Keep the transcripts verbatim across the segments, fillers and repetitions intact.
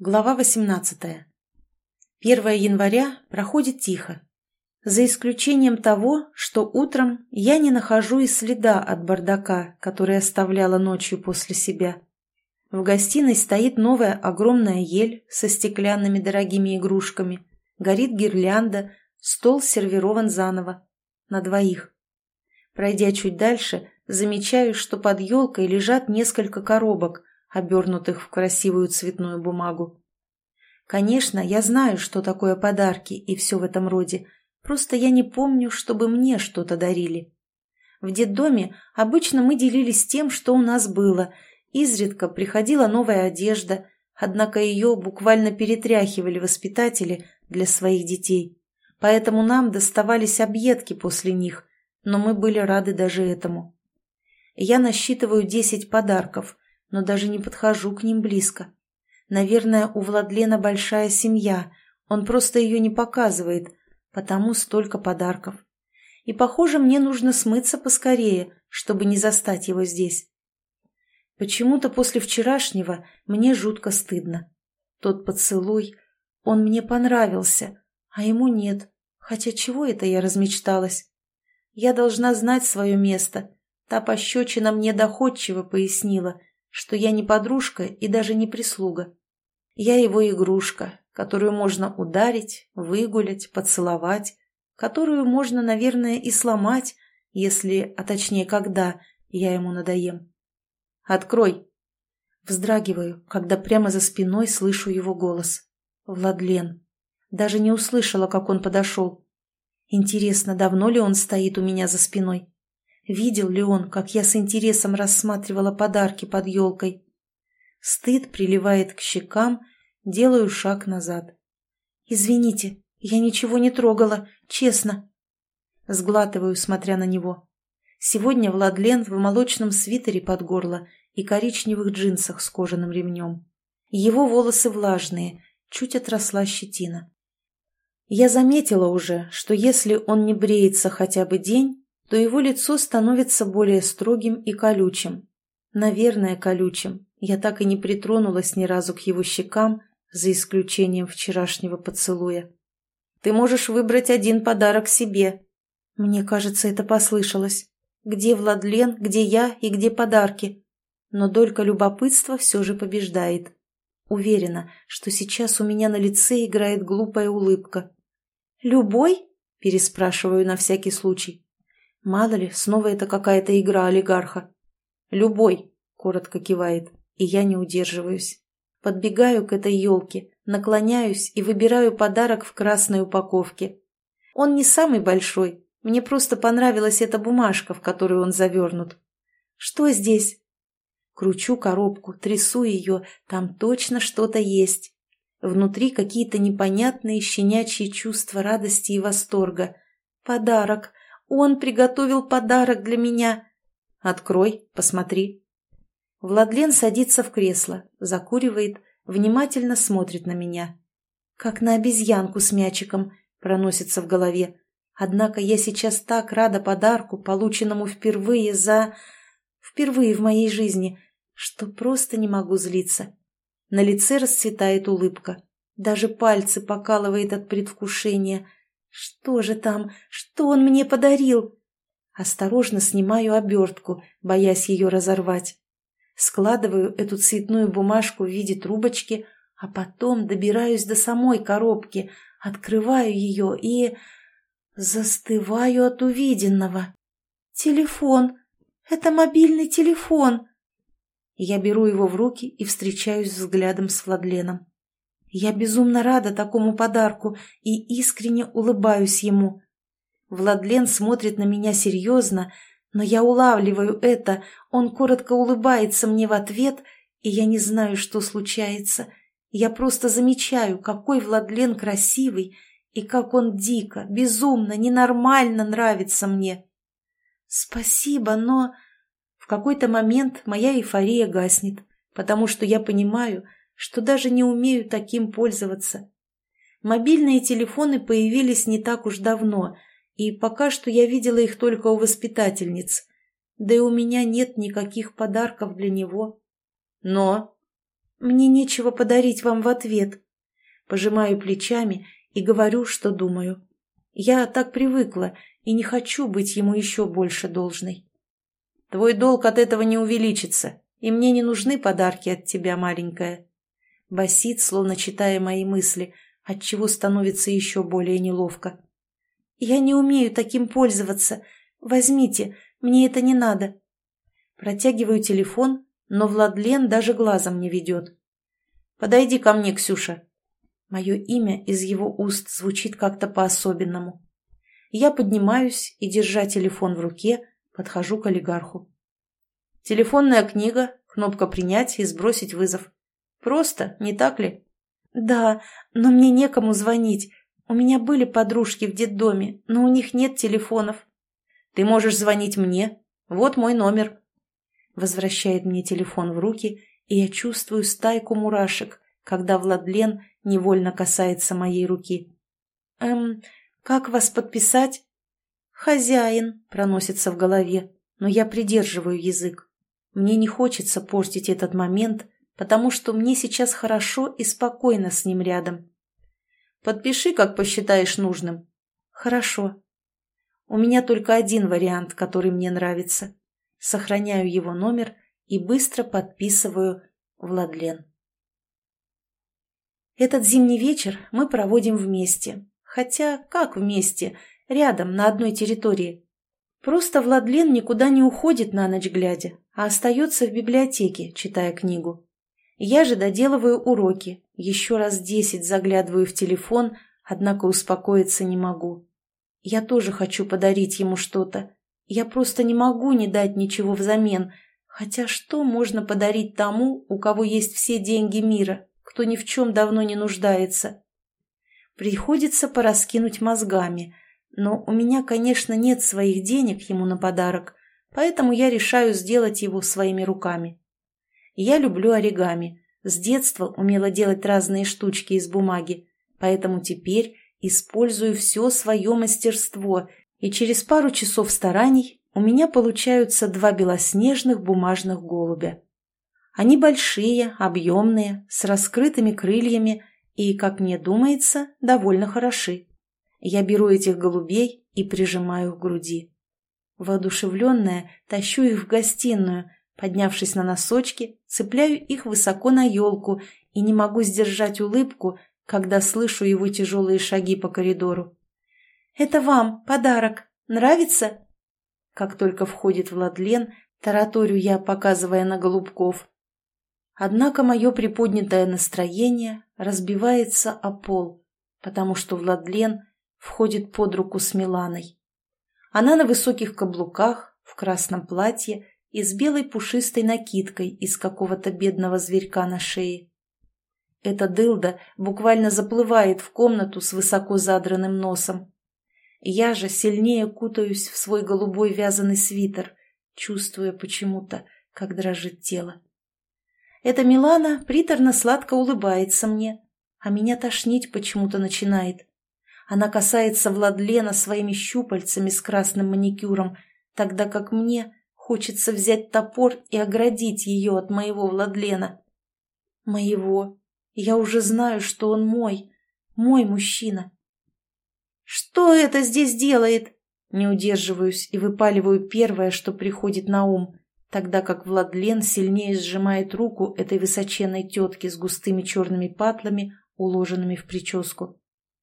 Глава восемнадцатая. первое января проходит тихо. За исключением того, что утром я не нахожу и следа от бардака, который оставляла ночью после себя. В гостиной стоит новая огромная ель со стеклянными дорогими игрушками, горит гирлянда, стол сервирован заново, на двоих. Пройдя чуть дальше, замечаю, что под елкой лежат несколько коробок, обернутых в красивую цветную бумагу. Конечно, я знаю, что такое подарки и все в этом роде, просто я не помню, чтобы мне что-то дарили. В детдоме обычно мы делились тем, что у нас было, изредка приходила новая одежда, однако ее буквально перетряхивали воспитатели для своих детей, поэтому нам доставались объедки после них, но мы были рады даже этому. Я насчитываю десять подарков, но даже не подхожу к ним близко. Наверное, у Владлена большая семья, он просто ее не показывает, потому столько подарков. И, похоже, мне нужно смыться поскорее, чтобы не застать его здесь. Почему-то после вчерашнего мне жутко стыдно. Тот поцелуй, он мне понравился, а ему нет, хотя чего это я размечталась? Я должна знать свое место, та пощечина мне доходчиво пояснила, что я не подружка и даже не прислуга. Я его игрушка, которую можно ударить, выгулять, поцеловать, которую можно, наверное, и сломать, если, а точнее, когда я ему надоем. «Открой!» Вздрагиваю, когда прямо за спиной слышу его голос. Владлен. Даже не услышала, как он подошел. Интересно, давно ли он стоит у меня за спиной? Видел ли он, как я с интересом рассматривала подарки под елкой? Стыд приливает к щекам, делаю шаг назад. «Извините, я ничего не трогала, честно». Сглатываю, смотря на него. Сегодня Владлен в молочном свитере под горло и коричневых джинсах с кожаным ремнем. Его волосы влажные, чуть отросла щетина. Я заметила уже, что если он не бреется хотя бы день, то его лицо становится более строгим и колючим. Наверное, колючим. Я так и не притронулась ни разу к его щекам, за исключением вчерашнего поцелуя. «Ты можешь выбрать один подарок себе». Мне кажется, это послышалось. Где Владлен, где я и где подарки? Но долька любопытства все же побеждает. Уверена, что сейчас у меня на лице играет глупая улыбка. «Любой?» – переспрашиваю на всякий случай. Мало ли, снова это какая-то игра олигарха. «Любой», — коротко кивает, и я не удерживаюсь. Подбегаю к этой елке, наклоняюсь и выбираю подарок в красной упаковке. Он не самый большой, мне просто понравилась эта бумажка, в которую он завернут. «Что здесь?» Кручу коробку, трясу ее, там точно что-то есть. Внутри какие-то непонятные щенячьи чувства радости и восторга. Подарок. Он приготовил подарок для меня. Открой, посмотри. Владлен садится в кресло, закуривает, внимательно смотрит на меня. Как на обезьянку с мячиком, проносится в голове. Однако я сейчас так рада подарку, полученному впервые за... Впервые в моей жизни, что просто не могу злиться. На лице расцветает улыбка. Даже пальцы покалывает от предвкушения. Что же там? Что он мне подарил? Осторожно снимаю обертку, боясь ее разорвать. Складываю эту цветную бумажку в виде трубочки, а потом добираюсь до самой коробки, открываю ее и... застываю от увиденного. Телефон! Это мобильный телефон! Я беру его в руки и встречаюсь взглядом с Владленом. Я безумно рада такому подарку и искренне улыбаюсь ему. Владлен смотрит на меня серьезно, но я улавливаю это, он коротко улыбается мне в ответ, и я не знаю, что случается. Я просто замечаю, какой Владлен красивый, и как он дико, безумно, ненормально нравится мне. Спасибо, но... В какой-то момент моя эйфория гаснет, потому что я понимаю, что даже не умею таким пользоваться. Мобильные телефоны появились не так уж давно, и пока что я видела их только у воспитательниц. Да и у меня нет никаких подарков для него. Но... Мне нечего подарить вам в ответ. Пожимаю плечами и говорю, что думаю. Я так привыкла и не хочу быть ему еще больше должной. Твой долг от этого не увеличится, и мне не нужны подарки от тебя, маленькая. Басит, словно читая мои мысли, отчего становится еще более неловко. Я не умею таким пользоваться. Возьмите, мне это не надо. Протягиваю телефон, но Владлен даже глазом не ведет. Подойди ко мне, Ксюша. Мое имя из его уст звучит как-то по-особенному. Я поднимаюсь и, держа телефон в руке, подхожу к олигарху. Телефонная книга, кнопка «Принять» и «Сбросить вызов». Просто, не так ли? Да, но мне некому звонить. У меня были подружки в детдоме, но у них нет телефонов. Ты можешь звонить мне. Вот мой номер. Возвращает мне телефон в руки, и я чувствую стайку мурашек, когда Владлен невольно касается моей руки. Эм, как вас подписать? Хозяин, проносится в голове, но я придерживаю язык. Мне не хочется портить этот момент, потому что мне сейчас хорошо и спокойно с ним рядом. Подпиши, как посчитаешь нужным. Хорошо. У меня только один вариант, который мне нравится. Сохраняю его номер и быстро подписываю Владлен. Этот зимний вечер мы проводим вместе. Хотя, как вместе? Рядом, на одной территории. Просто Владлен никуда не уходит на ночь глядя, а остается в библиотеке, читая книгу. Я же доделываю уроки, еще раз десять заглядываю в телефон, однако успокоиться не могу. Я тоже хочу подарить ему что-то. Я просто не могу не дать ничего взамен. Хотя что можно подарить тому, у кого есть все деньги мира, кто ни в чем давно не нуждается? Приходится пораскинуть мозгами. Но у меня, конечно, нет своих денег ему на подарок, поэтому я решаю сделать его своими руками. Я люблю оригами. С детства умела делать разные штучки из бумаги, поэтому теперь использую все свое мастерство, и через пару часов стараний у меня получаются два белоснежных бумажных голубя. Они большие, объемные, с раскрытыми крыльями и, как мне думается, довольно хороши. Я беру этих голубей и прижимаю к груди. Воодушевленная, тащу их в гостиную. Поднявшись на носочки, цепляю их высоко на елку и не могу сдержать улыбку, когда слышу его тяжелые шаги по коридору. «Это вам подарок. Нравится?» Как только входит Владлен, тараторю я, показывая на голубков. Однако мое приподнятое настроение разбивается о пол, потому что Владлен входит под руку с Миланой. Она на высоких каблуках, в красном платье и с белой пушистой накидкой из какого-то бедного зверька на шее. Эта дылда буквально заплывает в комнату с высоко задранным носом. Я же сильнее кутаюсь в свой голубой вязаный свитер, чувствуя почему-то, как дрожит тело. Эта Милана приторно-сладко улыбается мне, а меня тошнить почему-то начинает. Она касается Владлена своими щупальцами с красным маникюром, тогда как мне хочется взять топор и оградить ее от моего Владлена. Моего. Я уже знаю, что он мой, мой мужчина. «Что это здесь делает?» Не удерживаюсь и выпаливаю первое, что приходит на ум, тогда как Владлен сильнее сжимает руку этой высоченной тетки с густыми черными патлами, уложенными в прическу.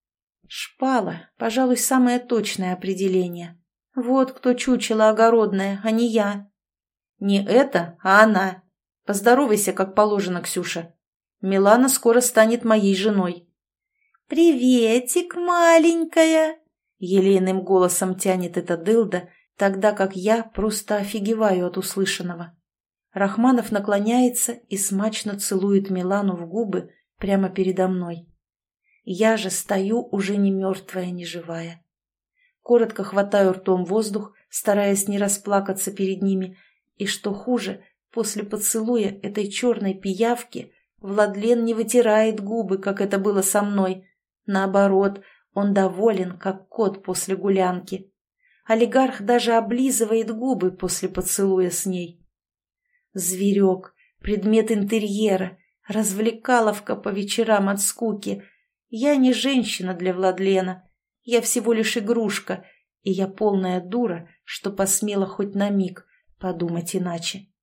Шпала, пожалуй, самое точное определение. Вот кто чучело огородное, а не я. Не это, а она. Поздоровайся, как положено, Ксюша. Милана скоро станет моей женой. «Приветик, маленькая!» Елейным голосом тянет эта дылда, тогда как я просто офигеваю от услышанного. Рахманов наклоняется и смачно целует Милану в губы прямо передо мной. Я же стою уже не мертвая, не живая. Коротко хватаю ртом воздух, стараясь не расплакаться перед ними, и, что хуже, после поцелуя этой черной пиявки Владлен не вытирает губы, как это было со мной. Наоборот, он доволен, как кот после гулянки. Олигарх даже облизывает губы после поцелуя с ней. Зверек, предмет интерьера, Развлекаловка по вечерам от скуки. Я не женщина для Владлена. Я всего лишь игрушка, и я полная дура, что посмела хоть на миг подумать иначе.